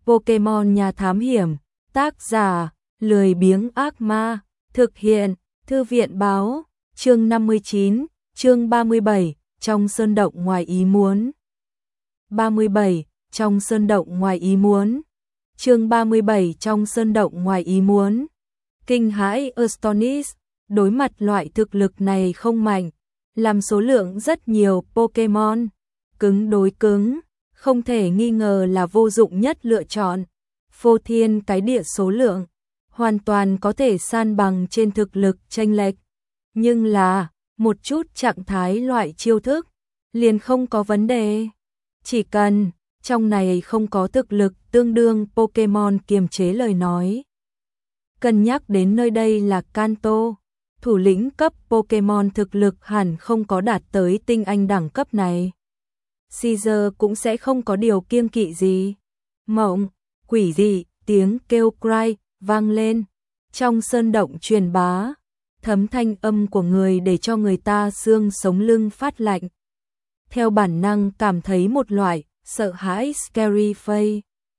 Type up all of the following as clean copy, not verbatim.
Pokemon Nhà Thám Hiểm, tác giả, lười biếng ác ma, thực hiện, Thư viện báo, chương 59, chương 37, trong sơn động ngoài ý muốn. 37, trong sơn động ngoài ý muốn. Chương 37 trong sơn động ngoài ý muốn. Kinh hãi Astonis, đối mặt loại thực lực này không mạnh, làm số lượng rất nhiều Pokemon, cứng đối cứng, không thể nghi ngờ là vô dụng nhất lựa chọn. Phô thiên cái địa số lượng, hoàn toàn có thể san bằng trên thực lực chênh lệch. Nhưng là, một chút trạng thái loại chiêu thức, liền không có vấn đề. Chỉ cần, trong này không có thực lực tương đương Pokemon kiềm chế lời nói. Cân nhắc đến nơi đây là Kanto, thủ lĩnh cấp Pokemon thực lực hẳn không có đạt tới tinh anh đẳng cấp này. Caesar cũng sẽ không có điều kiêng kỵ gì. Mộng, quỷ dị, tiếng kêu cry vang lên. Trong sơn động truyền bá, thấm thanh âm của người để cho người ta xương sống lưng phát lạnh. Theo bản năng cảm thấy một loại sợ hãi scary face.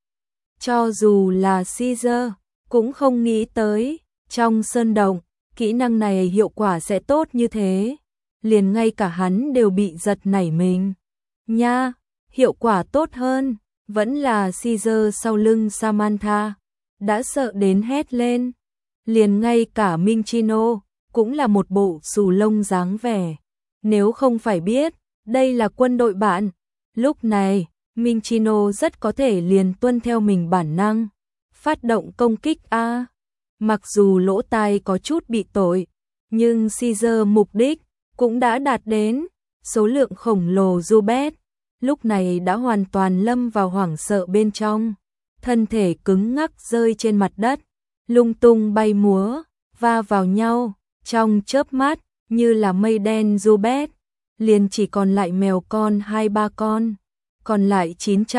Cho dù là Caesar, cũng không nghĩ tới, trong sơn động, kỹ năng này hiệu quả sẽ tốt như thế. Liền ngay cả hắn đều bị giật nảy mình. Nha, hiệu quả tốt hơn, vẫn là Caesar sau lưng Samantha, đã sợ đến hét lên. Liền ngay cả Minccino, cũng là một bộ xù lông dáng vẻ. Nếu không phải biết, đây là quân đội bạn, lúc này, Minccino rất có thể liền tuân theo mình bản năng, phát động công kích A. Mặc dù lỗ tai có chút bị tội, nhưng Caesar mục đích cũng đã đạt đến. Số lượng khổng lồ Zubat lúc này đã hoàn toàn lâm vào hoảng sợ bên trong, thân thể cứng ngắc rơi trên mặt đất, lung tung bay múa, va vào nhau, trong chớp mắt, như là mây đen Zubat, liền chỉ còn lại mèo con 2-3 con, còn lại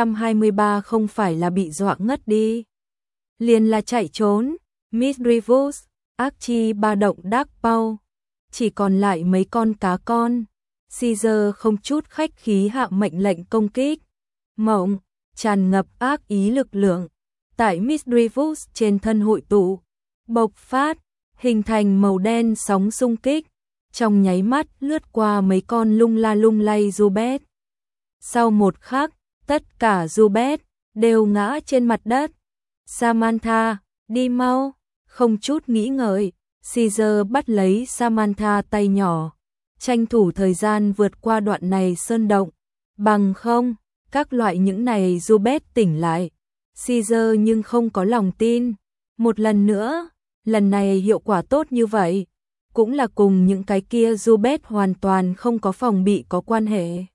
923 không phải là bị dọa ngất đi, liền là chạy trốn. Misdreavus, Archie ba động Dark Paw, chỉ còn lại mấy con cá con. Caesar không chút khách khí hạ mệnh lệnh công kích. Mộng, tràn ngập ác ý lực lượng, tại Misdreavus trên thân hội tụ, bộc phát, hình thành màu đen sóng xung kích, trong nháy mắt lướt qua mấy con lung la lung lay Zubat. Sau một khắc, tất cả Zubat đều ngã trên mặt đất. Samantha, đi mau, không chút nghĩ ngợi, Caesar bắt lấy Samantha tay nhỏ, tranh thủ thời gian vượt qua đoạn này sơn động, bằng không, các loại những này Zubat tỉnh lại. Caesar nhưng không có lòng tin. Một lần nữa, lần này hiệu quả tốt như vậy, cũng là cùng những cái kia Zubat hoàn toàn không có phòng bị có quan hệ.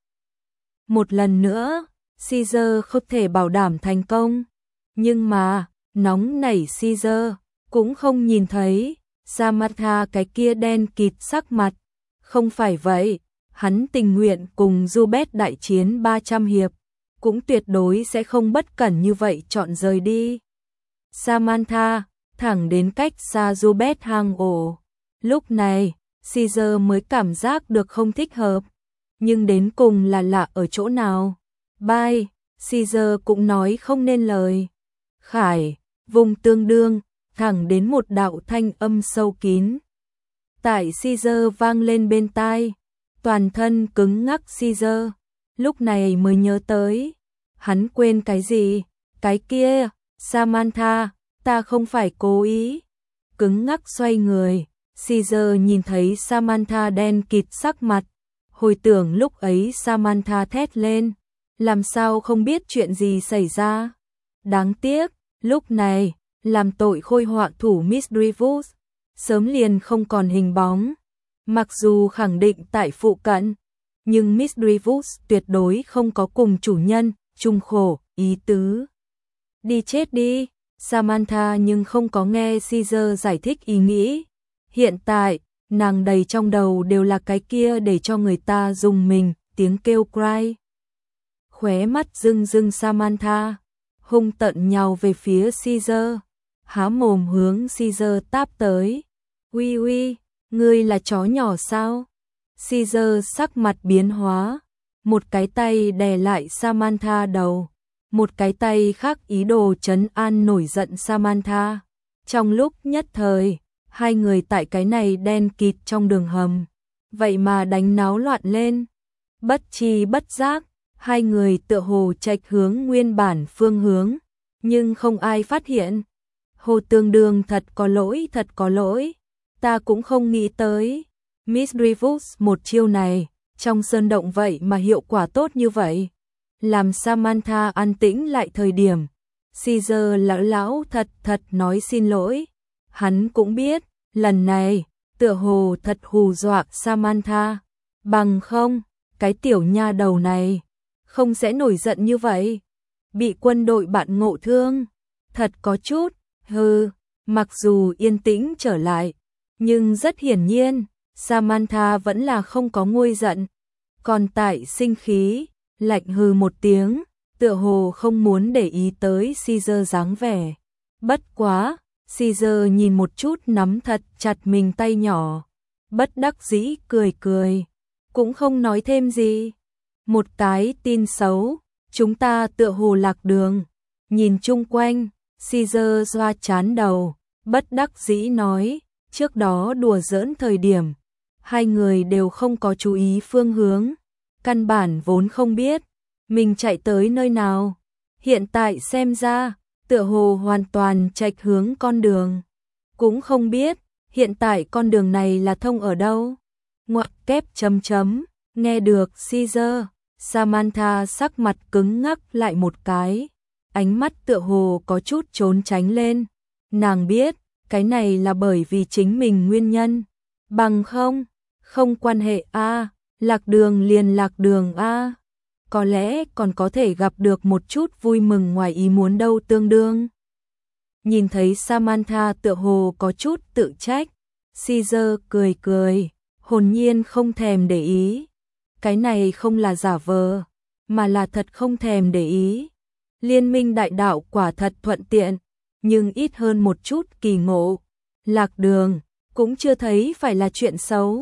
Một lần nữa, Caesar không thể bảo đảm thành công, nhưng mà, nóng nảy Caesar cũng không nhìn thấy Samantha cái kia đen kịt sắc mặt. Không phải vậy, hắn tình nguyện cùng Zubat đại chiến 300 hiệp, cũng tuyệt đối sẽ không bất cẩn như vậy chọn rời đi. Samantha, thẳng đến cách xa Zubat hang ổ. Lúc này, Caesar mới cảm giác được không thích hợp, nhưng đến cùng là lạ ở chỗ nào. Bye, Caesar cũng nói không nên lời. Khải, vùng tương đương, thẳng đến một đạo thanh âm sâu kín. Tại Caesar vang lên bên tai, toàn thân cứng ngắc Caesar, lúc này mới nhớ tới. Hắn quên cái gì? Cái kia, Samantha, ta không phải cố ý. Cứng ngắc xoay người, Caesar nhìn thấy Samantha đen kịt sắc mặt, hồi tưởng lúc ấy Samantha thét lên, làm sao không biết chuyện gì xảy ra. Đáng tiếc, lúc này, làm tội khôi họa thủ Misdreavus, sớm liền không còn hình bóng. Mặc dù khẳng định tại phụ cận, nhưng Misdreavus tuyệt đối không có cùng chủ nhân chung khổ ý tứ. Đi chết đi, Samantha nhưng không có nghe Caesar giải thích ý nghĩ. Hiện tại, nàng đầy trong đầu đều là cái kia để cho người ta dùng mình, tiếng kêu cry. Khóe mắt rưng rưng Samantha, hung tợn nhào về phía Caesar, há mồm hướng Caesar táp tới. Uy uy, ngươi là chó nhỏ sao? Caesar sắc mặt biến hóa, một cái tay đè lại Samantha đầu, một cái tay khác ý đồ trấn an nổi giận Samantha. Trong lúc nhất thời, hai người tại cái này đen kịt trong đường hầm, vậy mà đánh náo loạn lên. Bất tri bất giác, hai người tựa hồ chệch hướng nguyên bản phương hướng, nhưng không ai phát hiện. Hồ Tương Đương thật có lỗi, ta cũng không nghĩ tới. Miss Rivers một chiêu này, trong sơn động vậy mà hiệu quả tốt như vậy. Làm Samantha an tĩnh lại thời điểm. Caesar lão thật nói xin lỗi. Hắn cũng biết, lần này, tựa hồ thật hù dọa Samantha. Bằng không, cái tiểu nha đầu này, không sẽ nổi giận như vậy. Bị quân đội bạn ngộ thương, thật có chút, mặc dù yên tĩnh trở lại, nhưng rất hiển nhiên, Samantha vẫn là không có nguôi giận. Còn tại sinh khí, lạnh hừ một tiếng, tựa hồ không muốn để ý tới Caesar dáng vẻ. Bất quá, Caesar nhìn một chút nắm thật chặt mình tay nhỏ, bất đắc dĩ cười, cũng không nói thêm gì. Một cái tin xấu, chúng ta tựa hồ lạc đường. Nhìn chung quanh, Caesar xoa chán đầu, bất đắc dĩ nói, trước đó đùa giỡn thời điểm, hai người đều không có chú ý phương hướng, căn bản vốn không biết mình chạy tới nơi nào. Hiện tại xem ra, tựa hồ hoàn toàn chệch hướng con đường, cũng không biết hiện tại con đường này là thông ở đâu. Ngoặc kép chấm, nghe được Caesar, Samantha sắc mặt cứng ngắc lại một cái, ánh mắt tựa hồ có chút trốn tránh lên. Nàng biết, cái này là bởi vì chính mình nguyên nhân, bằng không quan hệ lạc đường liền lạc đường có lẽ còn có thể gặp được một chút vui mừng ngoài ý muốn đâu. Tương đương nhìn thấy Samantha tựa hồ có chút tự trách, Caesar cười, hồn nhiên không thèm để ý. Cái này không là giả vờ, mà là thật không thèm để ý. Liên minh đại đạo quả thật thuận tiện, nhưng ít hơn một chút kỳ ngộ. Lạc đường, cũng chưa thấy phải là chuyện xấu.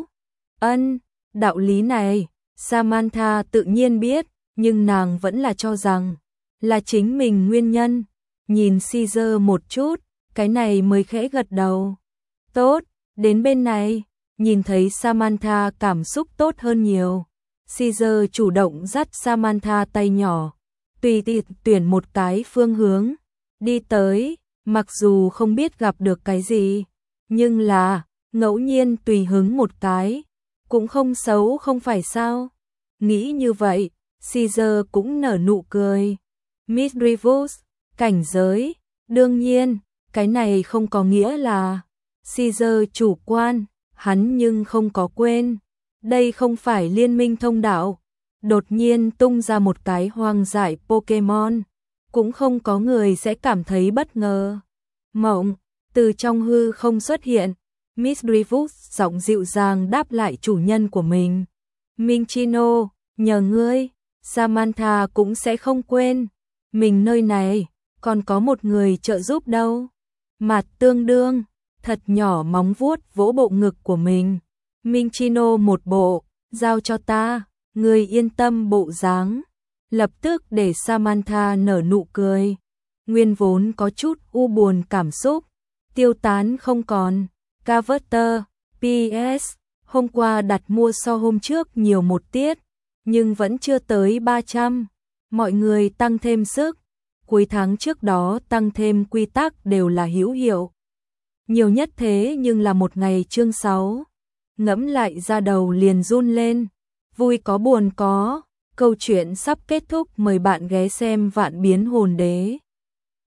Đạo lý này, Samantha tự nhiên biết, nhưng nàng vẫn là cho rằng là chính mình nguyên nhân. Nhìn Caesar một chút, cái này mới khẽ gật đầu. Tốt, đến bên này, nhìn thấy Samantha cảm xúc tốt hơn nhiều. Caesar chủ động dắt Samantha tay nhỏ, tùy tiện tuyển một cái phương hướng, đi tới, mặc dù không biết gặp được cái gì, nhưng là, ngẫu nhiên tùy hứng một cái, cũng không xấu không phải sao. Nghĩ như vậy, Caesar cũng nở nụ cười. Miss Rivers, cảnh giới, đương nhiên, cái này không có nghĩa là Caesar chủ quan, hắn nhưng không có quên. Đây không phải liên minh thông đạo, đột nhiên tung ra một cái hoang dại Pokemon, cũng không có người sẽ cảm thấy bất ngờ. Mộng, từ trong hư không xuất hiện, Miss Rivers giọng dịu dàng đáp lại chủ nhân của mình. Minccino, nhờ ngươi, Samantha cũng sẽ không quên, mình nơi này, còn có một người trợ giúp đâu. Mặt Tương Đương, thật nhỏ móng vuốt vỗ bộ ngực của mình. Minccino một bộ, giao cho ta, người yên tâm bộ dáng, lập tức để Samantha nở nụ cười. Nguyên vốn có chút u buồn cảm xúc, tiêu tán không còn. Carver, PS, hôm qua đặt mua so hôm trước nhiều một tiết, nhưng vẫn chưa tới 300. Mọi người tăng thêm sức, cuối tháng trước đó tăng thêm quy tắc đều là hữu hiệu. Nhiều nhất thế nhưng là một ngày chương 6. Ngẫm lại ra đầu liền run lên, vui có buồn có, câu chuyện sắp kết thúc, mời bạn ghé xem Vạn Biến Hồn Đế.